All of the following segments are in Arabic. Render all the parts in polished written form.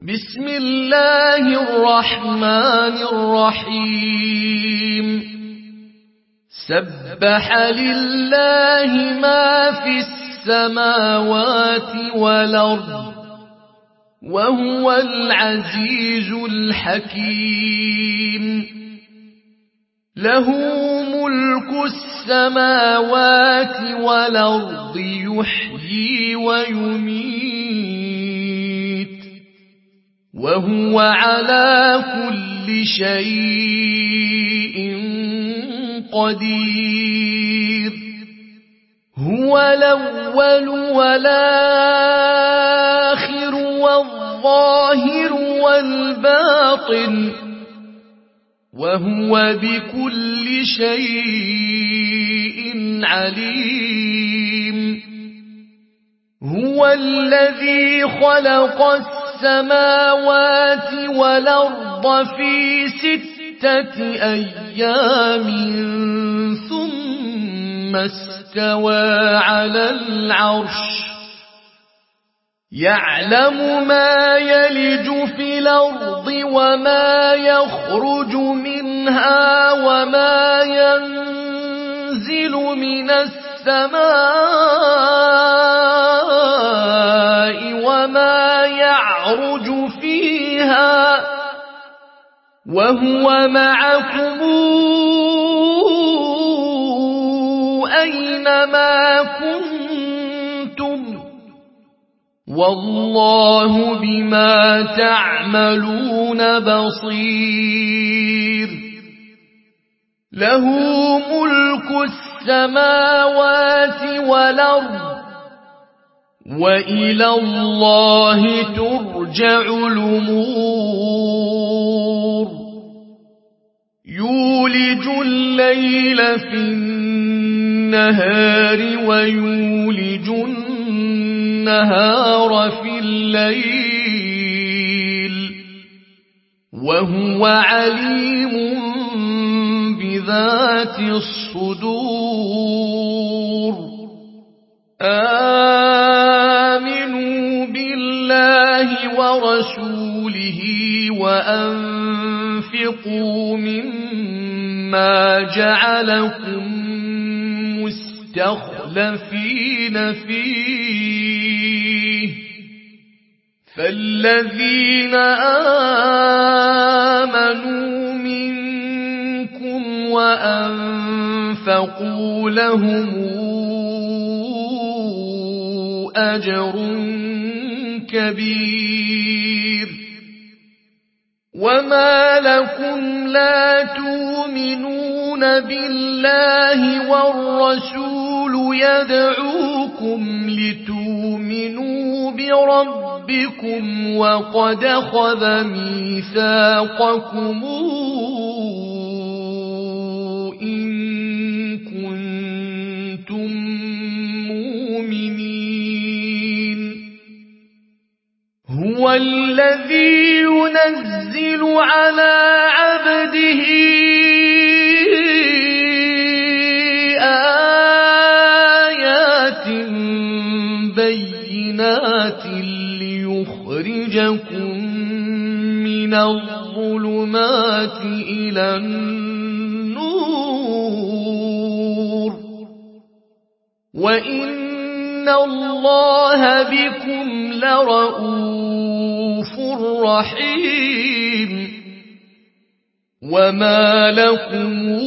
بسم الله الرحمن الرحيم سبح لله ما في السماوات والأرض وهو العزيز الحكيم له ملك السماوات والأرض يحيي ويميت وهو على كل شيء قدير هو الأول والآخر والظاهر والباطن وهو بكل شيء عليم هو الذي خلق السماوات والأرض في 6 أيام ثم استوى على العرش يعلم ما يلج في الأرض وما يخرج منها وما ينزل من السماء وما يعرج فيها وهو معكم أينما كنتم والله بما تعملون بصير له ملك السماوات والأرض وإلى الله ترجع الأمور يولج الليل في النهار ويولج النهار في الليل وهو عليم بذات الصدور آمنوا بالله ورسوله وأنفقوا مما جعلكم مستخلفين فيه فالذين آمنوا منكم وأنفقوا لهم أجر كبير وما لكم لا تؤمنون بالله والرسول يدعوكم لتؤمنوا بربكم وقد أخذ ميثاقكم إن كنتم مؤمنين هو الذي ينزل على عبده آيات بينات ليخرجكم من الظلمات إلى النور وإن الله بكم لرءوف رحيم وما لكم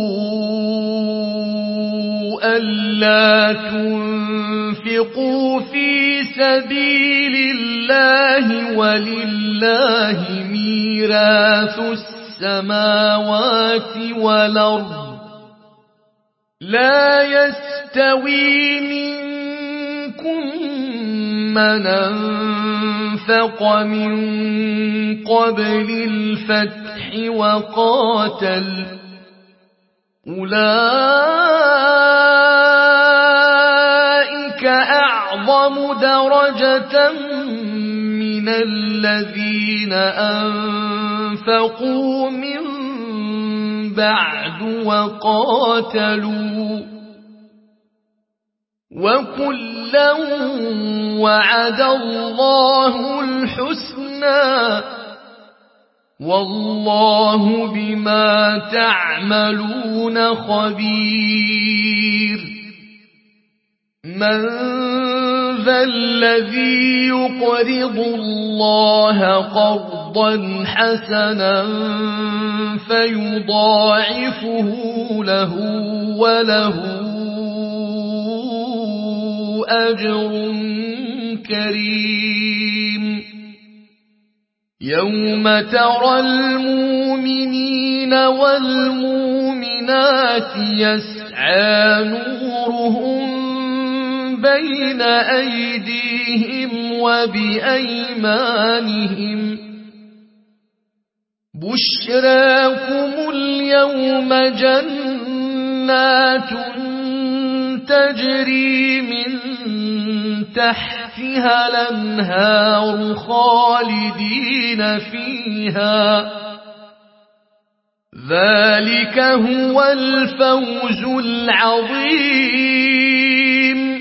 ألا تنفقوا في سبيل الله ولله ميراث السماوات والأرض لا يستوي منكم من أنفق من قبل الفتح وقاتل أولئك أعظم درجة من الذين أنفقوا من بعد وقاتلوا وكلا وعد الله الحسنى والله بما تعملون خبير من ذا الذي يقرض الله قرضا حسنا فيضاعفه له وله أجر كريم يوم ترى المؤمنين والمؤمنات يسعى نورهم بين أيديهم وبأيمانهم بشراكم اليوم جنات تجري من تحتها الأنهار خالدين فيها ذلك هو الفوز العظيم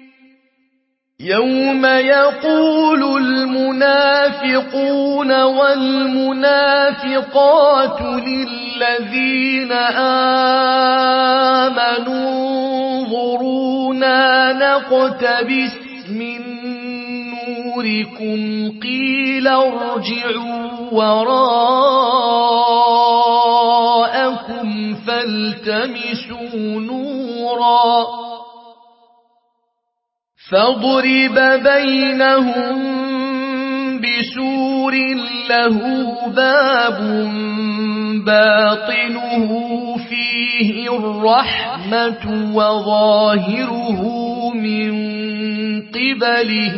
يوم يقول المنافقون والمنافقات للذين آمنوا انظرونا نقتبس من نوركم قيل ارجعوا وراءكم فالتمسوا نورا فاضرب بينهم بسور له باب باطنه فيه الرحمة وظاهره من قبله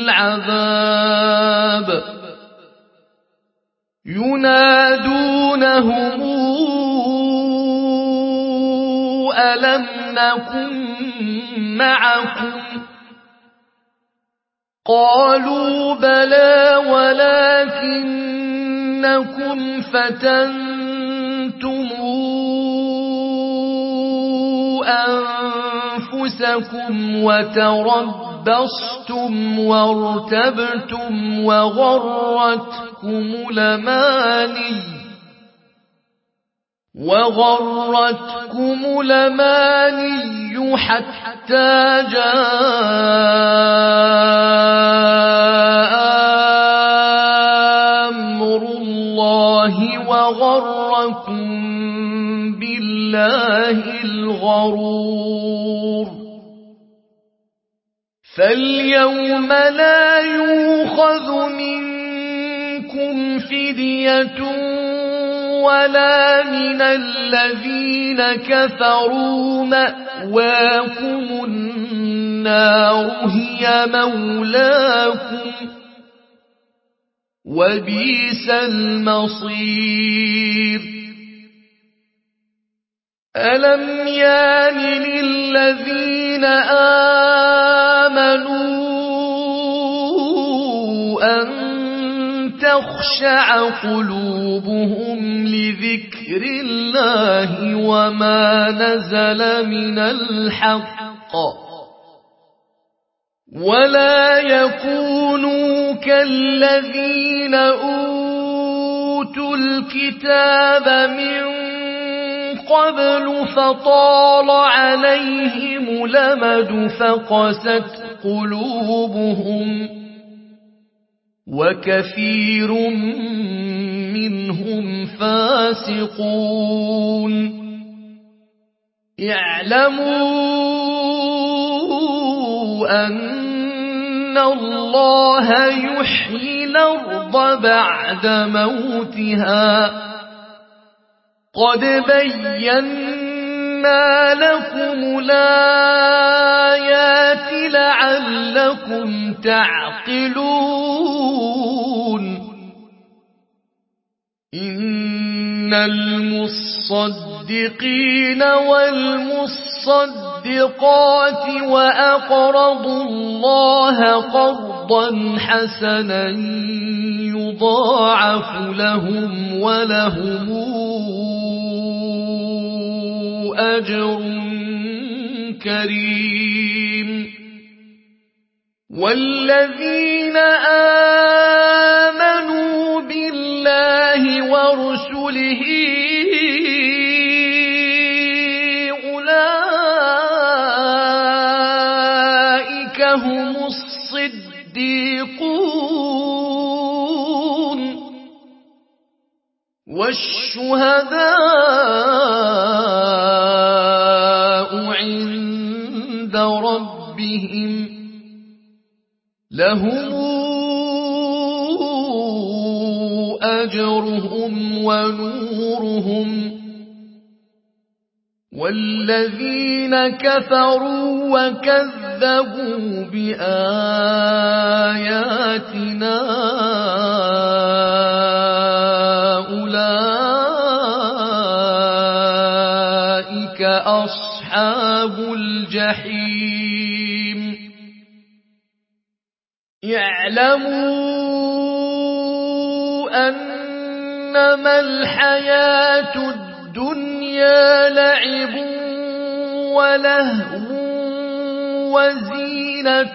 العذاب ينادونهم ألم نكن معكم قالوا بلى ولكنكم فتنتم أنفسكم وتربصتم وارتبتم وغرتكم الأماني حتى جاء أمر الله وغركم بالله الغرور فاليوم لا يؤخذ منكم فدية ولا من الذين كفروا مأواكم النار هي مولاكم وبئس المصير ألم يان للذين آمنوا أن تخشع قلوبهم لذكر الله وما نزل من الحق ولا يكونوا كالذين أوتوا الكتاب من قبل فطال عليهم الأمد فقست قلوبهم وكثير منهم فاسقون اعلموا أن الله يحيي الأرض بعد موتها قد بينا لكم الآيات لعلكم تعقلون إن المصدقين والمصدقات وأقرضوا الله قرضا حسنا يضاعف لهم ولهم أجر كريم والذين آمنوا بالله ورسله أولئك هم الصديقون والشهداء عند ربهم لهم أجرهم ونورهم والذين كفروا وكذبوا بآياتنا أولئك أصحاب الجحيم اعلموا أنما الحياة الدنيا لعب ولهو وزينة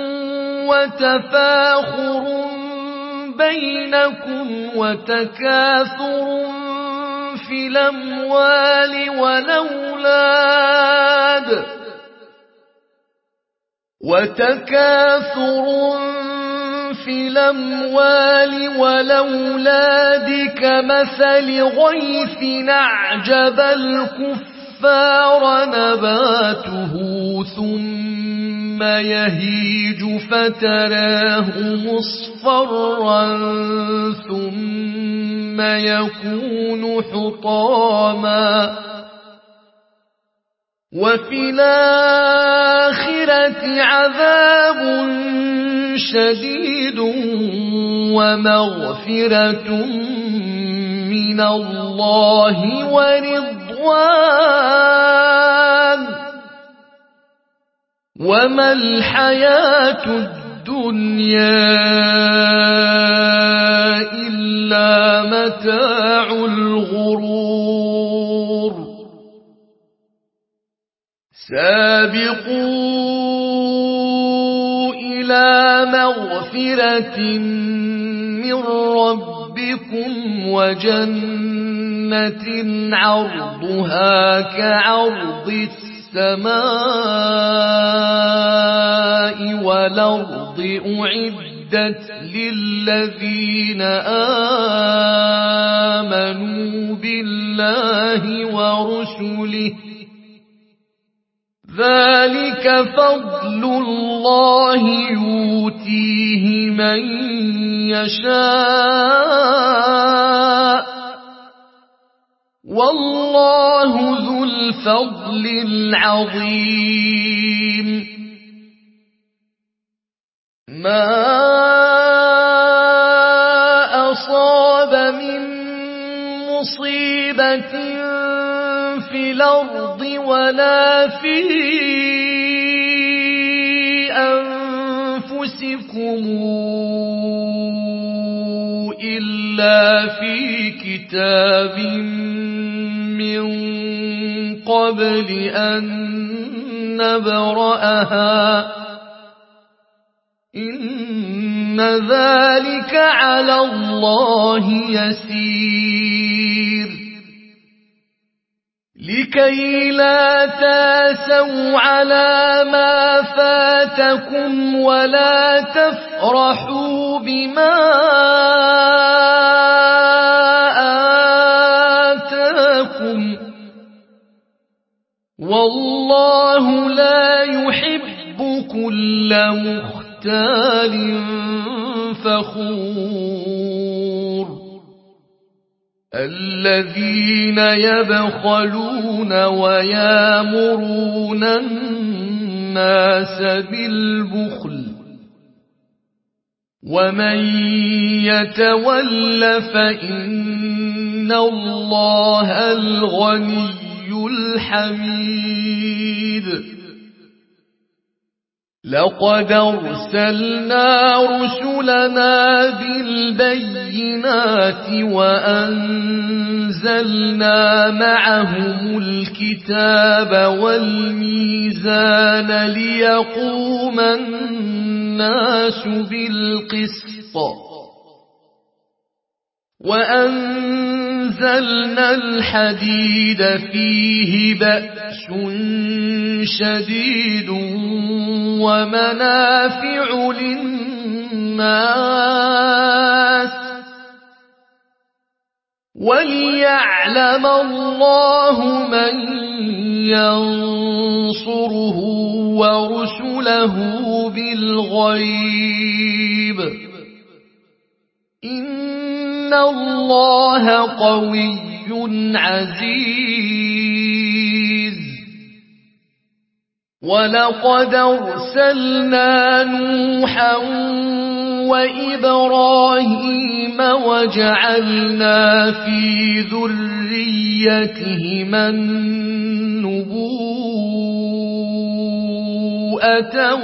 وتفاخر بينكم وتكاثر في الأموال والأولاد كمثل غيث أعجب الكفار نباته ثم يهيج فتراه مصفرا ثم يكون حطاما وفي الآخرة عذاب شديد ومغفرة من الله ورضوان وما الحياة الدنيا إلا متاع الغرور سابقوا إلى مغفرة من ربكم وجنة عرضها كعرض السماء والأرض أعدت للذين آمنوا بالله ورسله ذلك فضل الله يؤتيه من يشاء والله ذو الفضل العظيم ما أصاب من مصيبة في الأرض ولا في أنفسكم إلا في كتاب من قبل أن نبرأها إن ذلك على الله يسير لكي لا تاسوا على ما فاتكم ولا تفرحوا بما آتاكم والله لا يحب كل مختال فخور الذين يبخلون ويامرون الناس بالبخل ومن يتول فإن الله الغني الحميد لقد أرسلنا رسلنا بالبينات وأنزلنا معهم الكتاب والميزان ليقوم الناس بالقسط وأنزلنا الحديد فيه بأس شديد ومنافع للناس وليعلم الله من ينصره ورسله بالغيب إن الله قوي عزيز ولقد أرسلنا نوحا وإبراهيم وجعلنا في ذريتهما النبوءة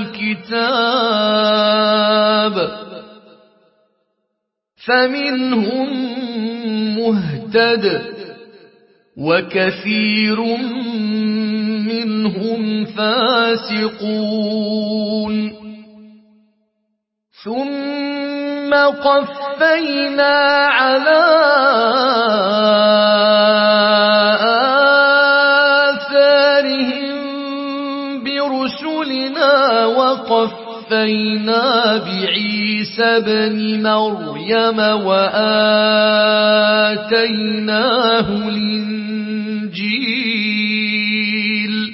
والكتاب فمنهم مهتد وكثير منهم فاسقون ثم قفينا على آثارهم برسلنا وقفينا بعيسى ابن مريم وآتيناه الإنجيل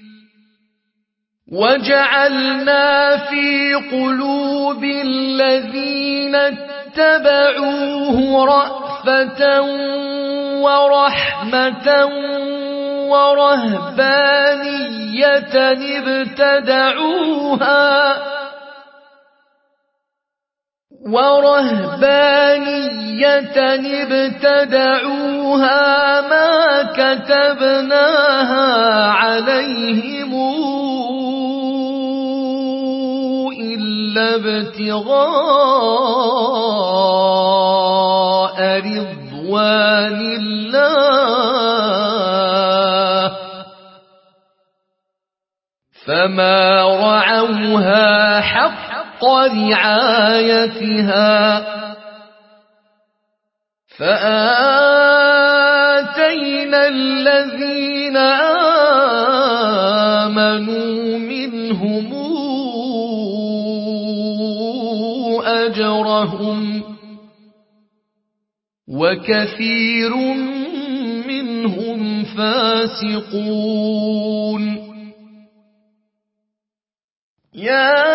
وجعلنا في قلوب الذين اتبعوه رأفة ورحمة ورهبانية ابتدعوها ما كتبناها عليهم إلا ابتغاء رضوان الله فما رعوها حق رعايتها فآتينا الذين آمنوا منهم أجرهم وكثير منهم فاسقون يا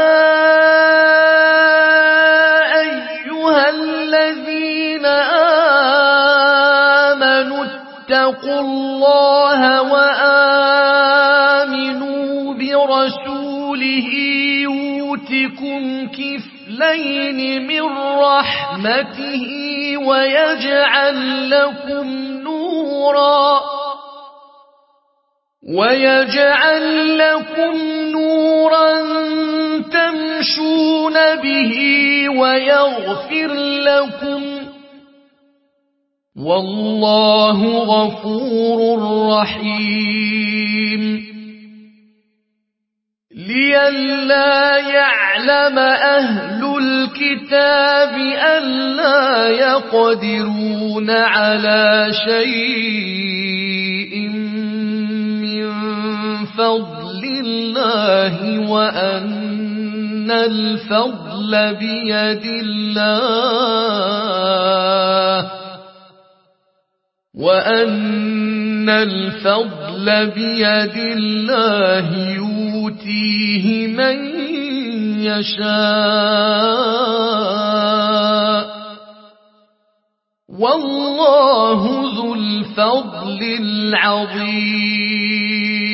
أيها الذين آمنوا اتقوا الله وآمنوا برسوله يؤتكم كفلين من رحمته ويجعل لكم نورا تمشون به ويغفر لكم والله غفور رحيم لئلا يعلم أهل الكتاب ألا يقدرون على شيء من فضل الله وأن الفضل بيد الله يؤتيه من يشاء والله ذو الفضل العظيم